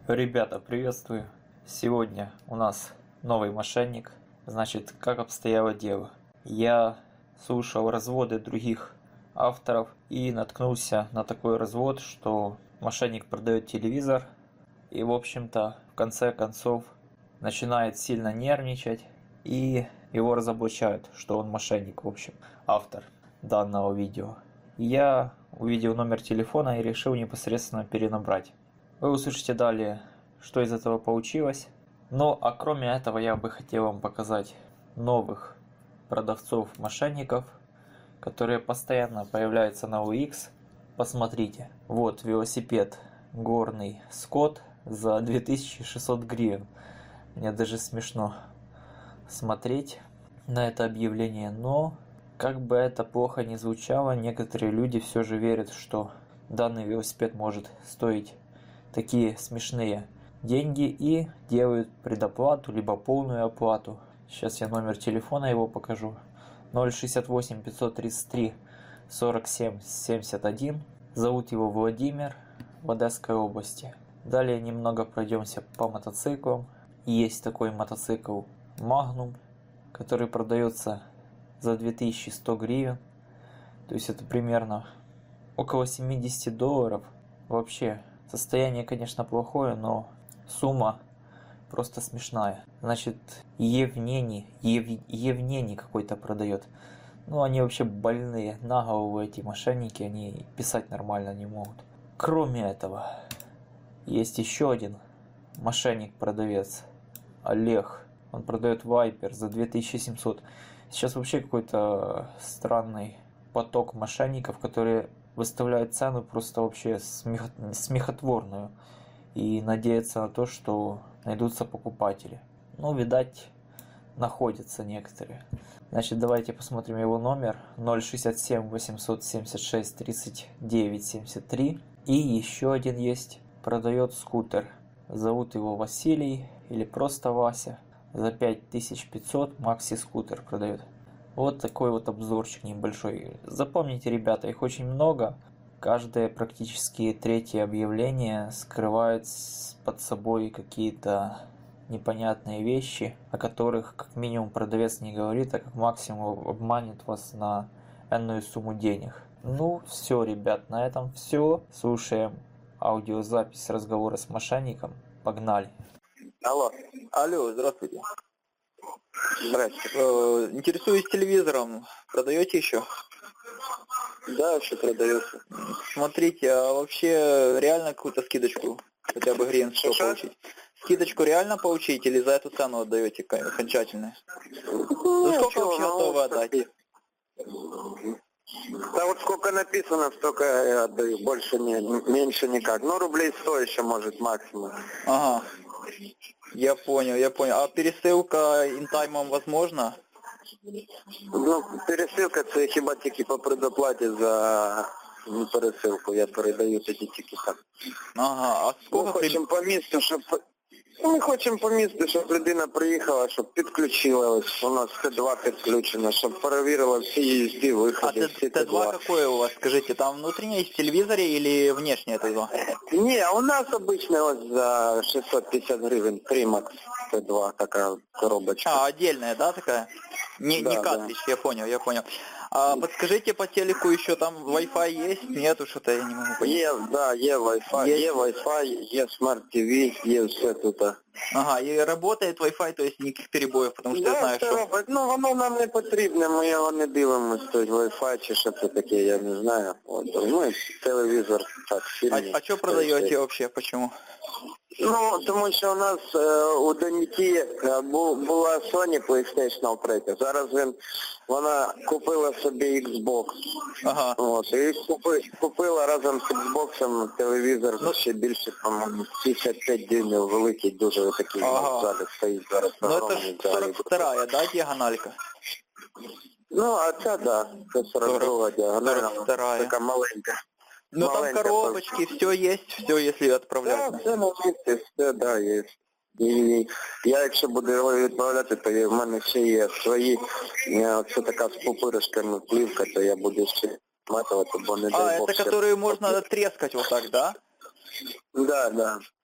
Ребята, приветствую! Сегодня у нас новый мошенник. Значит, как обстояло дело? Я слушал разводы других авторов и наткнулся на такой развод, что мошенник продает телевизор и, в общем-то, в конце концов начинает сильно нервничать и его разоблачают, что он мошенник, в общем, автор данного видео. Я увидел номер телефона и решил непосредственно перенабрать. Вы услышите далее, что из этого получилось. Ну, а кроме этого, я бы хотел вам показать новых продавцов-мошенников, которые постоянно появляются на OLX. Посмотрите, вот велосипед горный Скотт за 2600 гривен. Мне даже смешно смотреть на это объявление, но как бы это плохо ни звучало, некоторые люди все же верят, что данный велосипед может стоить такие смешные деньги и делают предоплату либо полную оплату. Сейчас я номер телефона его покажу. 068 533 47 71. Зовут его Владимир, в Одесской области. Далее немного пройдемся по мотоциклам. Есть такой мотоцикл Magnum, который продается за 2100 гривен. То есть это примерно около 70 долларов. Вообще состояние, конечно, плохое, но сумма просто смешная. Значит, Евнений какой-то продает. Ну, они вообще больные на голову, эти мошенники, они писать нормально не могут. Кроме этого, есть еще один мошенник-продавец, Олег. Он продает Вайпер за 2700. Сейчас вообще какой-то странный поток мошенников, которые выставляют цену просто вообще смехотворную и надеются на то, что найдутся покупатели. Ну, видать, находятся некоторые. Значит, давайте посмотрим его номер 067 876 39 73. И еще один есть, продает скутер. Зовут его Василий или просто Вася. За 5500 Макси скутер продает. Вот такой вот обзорчик небольшой. Запомните, ребята, их очень много. Каждое практически третье объявление скрывает под собой какие-то непонятные вещи, о которых как минимум продавец не говорит, а как максимум обманет вас на энную сумму денег. Ну все, ребят, на этом все. Слушаем аудиозапись разговора с мошенником. Погнали. Алло. Алло, здравствуйте. Здрасте. Интересуюсь телевизором. Продаете еще? Да, еще продается. Смотрите, а вообще реально какую-то скидочку хотя бы гривен 100 получить? Скидочку реально получить или за эту цену отдаете окончательно? Ну сколько вообще готовы отдать? Да вот сколько написано, столько я отдаю. Больше не, меньше никак. Ну, рублей 100 еще может максимум. Ага. Я понял. А пересылка интаймом возможно? Ну, пересилка це хіба тільки по предоплаті за пересилку. Я передаю тоді тільки так. Ага, а сколько... Ми хочемо по місту, щоб людина приїхала, щоб підключилась. У нас Т2 підключено, щоб перевірила всі їзди, виходи, всі Т2. Т2 какое у вас, скажите, там внутреннее в телевизоре или внешнее Т2? Не, у нас обычно вот за 650 гривен Тримакс Т2, такая коробочка. А, отдельная, да, такая? Не картридж, да. Я понял. А подскажите по телеку еще там Wi-Fi есть? Нету, что-то я не могу понять. Есть, да, есть Wi-Fi, есть Smart TV, есть все тут. Ага, и работает Wi-Fi, то есть никаких перебоев, потому что да, я знаю, що... робить. Ну, воно нам не потрібне, ми його не дивимося, то Wi-Fi чи що це таке, я не знаю. От, ну, і телевізор, так, сильний. А что продаете вообще, почему? Ну, тому що у нас у доньки була Sony PlayStation 3. Зараз вона купила собі Xbox. Ага. От, і купила разом з Xbox телевізор ще більше, по-моєму, 55 дюймів, великий, дуже такий, в залі стоїть зараз. Ну, это ж 42-я, да, диагональка? Ну, а ця, да, це 42-я діагональна, така маленька. Ну там коробочки, все есть, все, если отправлять. Да, все на місці, все, да, є. І я, якщо буду відправляти, то в мене ще є свої, це така з пупиришками плівка, то я буду ще матувати, бо не дай Бог. А, это которые можно трескать вот так, да? Да, да.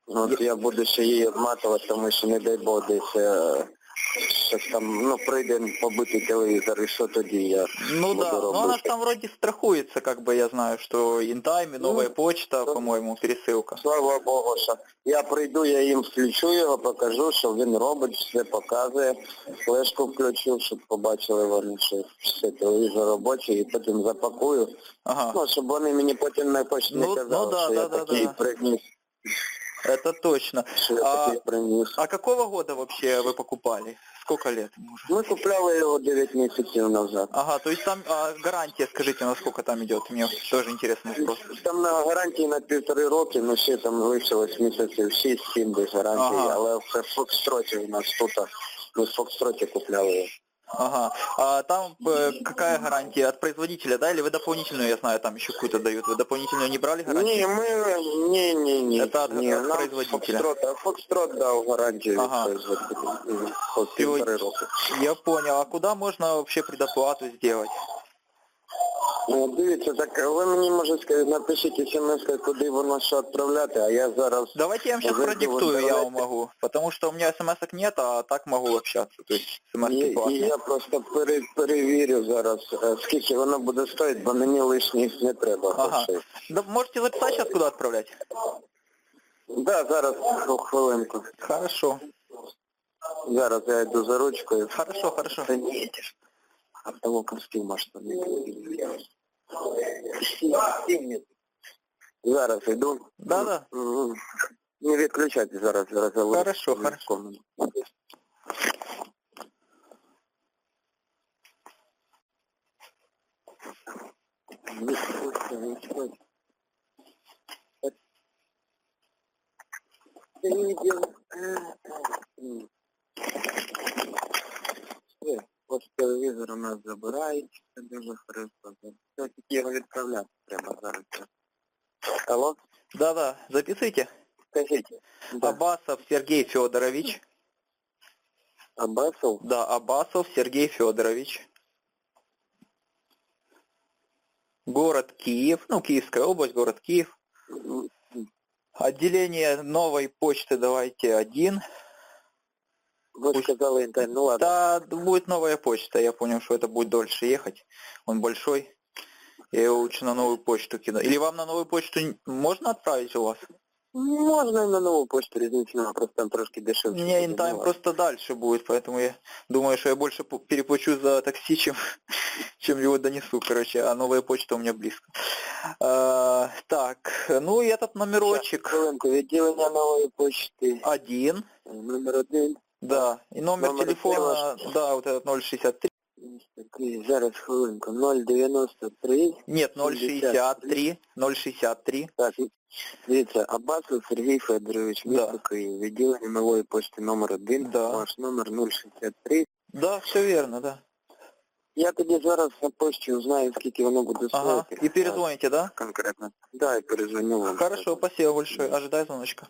От я буду ще її обматувати, тому що, не дай Бог, десь щось там, ну, прийде побитий телевізор, і що тоді я Ну буду да, но робити? она ж там вроде страхуется, как бы я знаю, что Интайм, новая почта, по-моему, пересылка. Слава Богу, що я прийду, я їм включу його, покажу, що він робить, все показує, флешку включу, щоб побачили вони, що все телевізор робочий, і потім запакую, Ага, ну, щоб вони мені потім на почті не Ну, казали, да, що да, я да, такий да. приніс, это точно. що я такий приніс. А какого года вообще вы покупали? Сколько лет ему уже? Ми купляли його 9 місяців назад. Ага, то есть там гарантия, скажите, насколько там идет? Мне тоже интересный вопрос. Там на гарантії на 1,5 роки, ну ще там лишилось місяців 6-7 без гарантії, Ага. але все в Фокстроті у нас тут, ми в Фокстроті купляли його. Ага, а там какая гарантия от производителя, да, или вы дополнительную, я знаю, там еще какую-то дают, вы дополнительную не брали гарантию? Ні. Это от Ні, нам производителя. Фокстрот дав гарантію Ага. від производителя. По 1,5 роки. Я понял, а куда можно вообще предоплату сделать? Дивіться, так ви мені, може сказати, напишіть смс, куди воно що відправляти, а я зараз... Давайте я вам сейчас зайду в продиктую, я інтернет. вам могу, потому что у меня смс-ок нет, а так могу общаться, то есть смс-ки І платные. я просто перевірю зараз, скільки воно буде стоїти, бо мені лишніх не треба Ага. грошей. Да, можете записать сейчас, куда отправлять? Да, зараз, хвилинку. Хорошо, Зараз я йду за ручкою. хорошо, хорошо. Та ні, ти ж. А того костюм можна не Зараз йду. Да-да. Не відключайте зараз я вийду. Хорошо, хорошо. Ось телевізор у нас забирають, це дуже хорошо. Все, тільки його відправляти треба зараз. Алло? Да-да, записывайте. Скажіть. Да. Абасов Сергей Федорович. Абасов? Да, Абасов Сергей Федорович. Город Киев, ну, Киевская область, город Киев. Отделение новой почты давайте 1. Ви сказали інтернет, ну ладно. Да, будет новая почта, я понял, что это будет дольше ехать. Он большой. Я его лучше на новую почту кину. Или вам на новую почту можно отправить у вас? Можна і на нову почту, різниці нема, просто там трошки дешевше. Не, буде, интайм ну ладно. просто дальше будет, поэтому я думаю, что я больше переплачу за такси, чем его донесу, короче, а новая почта у меня близко. Так, ну и этот Щас, номерочек хвилинку, відділення нової почти. 1, Номер 1. да, и номер Номер телефона, да, вот этот 063, Такий, зараз хвилинку, 093. нет, 063, 063, Так, дивіться, Абасов Сергій Федорович, Да. місто Київ, відділення нової почти номер 1, Да. ваш номер 063. да, все верно, да. Я тоді зараз на почті узнаю, скільки воно буде Ага, стоїти. и перезвоните, да? Конкретно. Да, і перезвоню вам. Хорошо, спасибо большое, ожидай звоночка.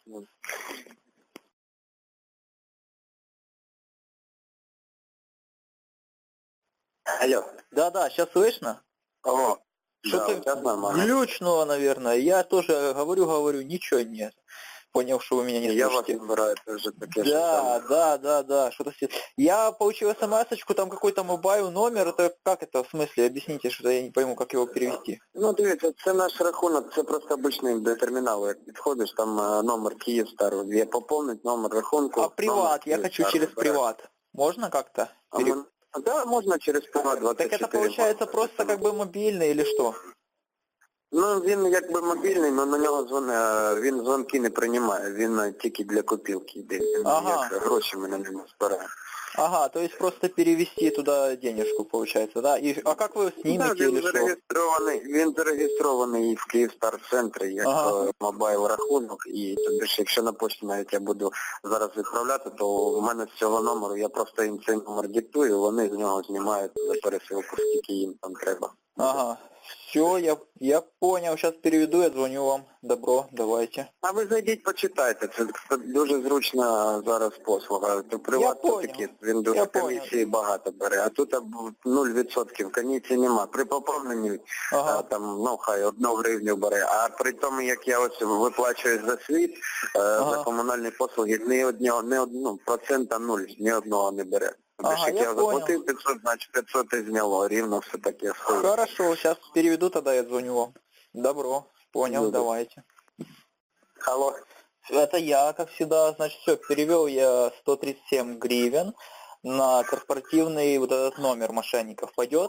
Алло. Да-да, сейчас слышно? Алло. Что-то да, сейчас нормально. глючнуло, наверное. Я тоже говорю, ничего нет. Понял, что вы меня не Я вас слышите. набираю теж таке, що Да, саме. да, что-то... Я получил смс-очку, там какой-то мобайл номер, это как это, в смысле, объясните, что я не пойму, как его перевести. Ну, дивіться, це наш рахунок, це просто обичний до терміналу, як підходиш, там номер Київстар, є поповнить номер рахунку. А приват, я хочу через приват. Можно как-то? Да, можна через приват 24. Так это получается просто как бы мобильный или что? Ну, він якби мобільний, але на нього він дзвонки не приймає, він тільки для копілки йде. Він Ага. як гроші ми на ньому збираємо. Ага, то есть просто перевести туда денежку, получается, да? А как вы снимете Да, или він что? зареєстрований в Київстар-центрі як Ага. мобайл рахунок, і тобі ж, якщо на почті навіть я буду зараз відправляти, то в мене з цього номеру, я просто їм цей номер диктую, вони з нього знімають за пересилку, скільки їм там треба. Ага, Все, я понял, сейчас переведу, я звоню вам. Добро, давайте. А ви зайдіть, почитайте. Це дуже зручна зараз послуга. То приват понял. таки, він дуже Я комісії багато бере, а тут 0% комісії нема. При поповненні Ага. там, ну хай 1 гривню бере, а при тому, як я ось виплачую за світ, за комунальні послуги, процента 0, ні одного не бере. Ага, Як я я заплатив понял. 500, значить 500 і зняло, рівно все таке стоїть. Хорошо, сейчас переведу, тогда я звоню вам. Добро, понял, Добро. давайте. Алло. Это я, как всегда, значит, все, перевел я 137 гривен на корпоративный вот этот номер мошенников. Пойдет?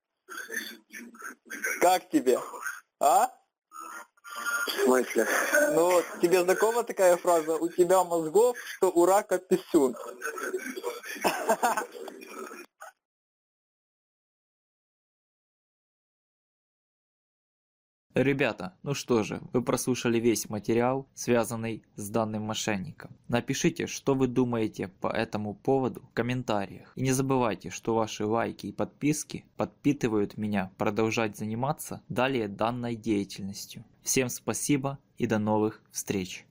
Как тебе? А? В смысле? Ну, тебе знакома такая фраза? У тебя мозгов, что у рака писюн. Ребята, ну что же, вы прослушали весь материал, связанный с данным мошенником. Напишите, что вы думаете по этому поводу в комментариях. И не забывайте, что ваши лайки и подписки подпитывают меня продолжать заниматься далее данной деятельностью. Всем спасибо и до новых встреч!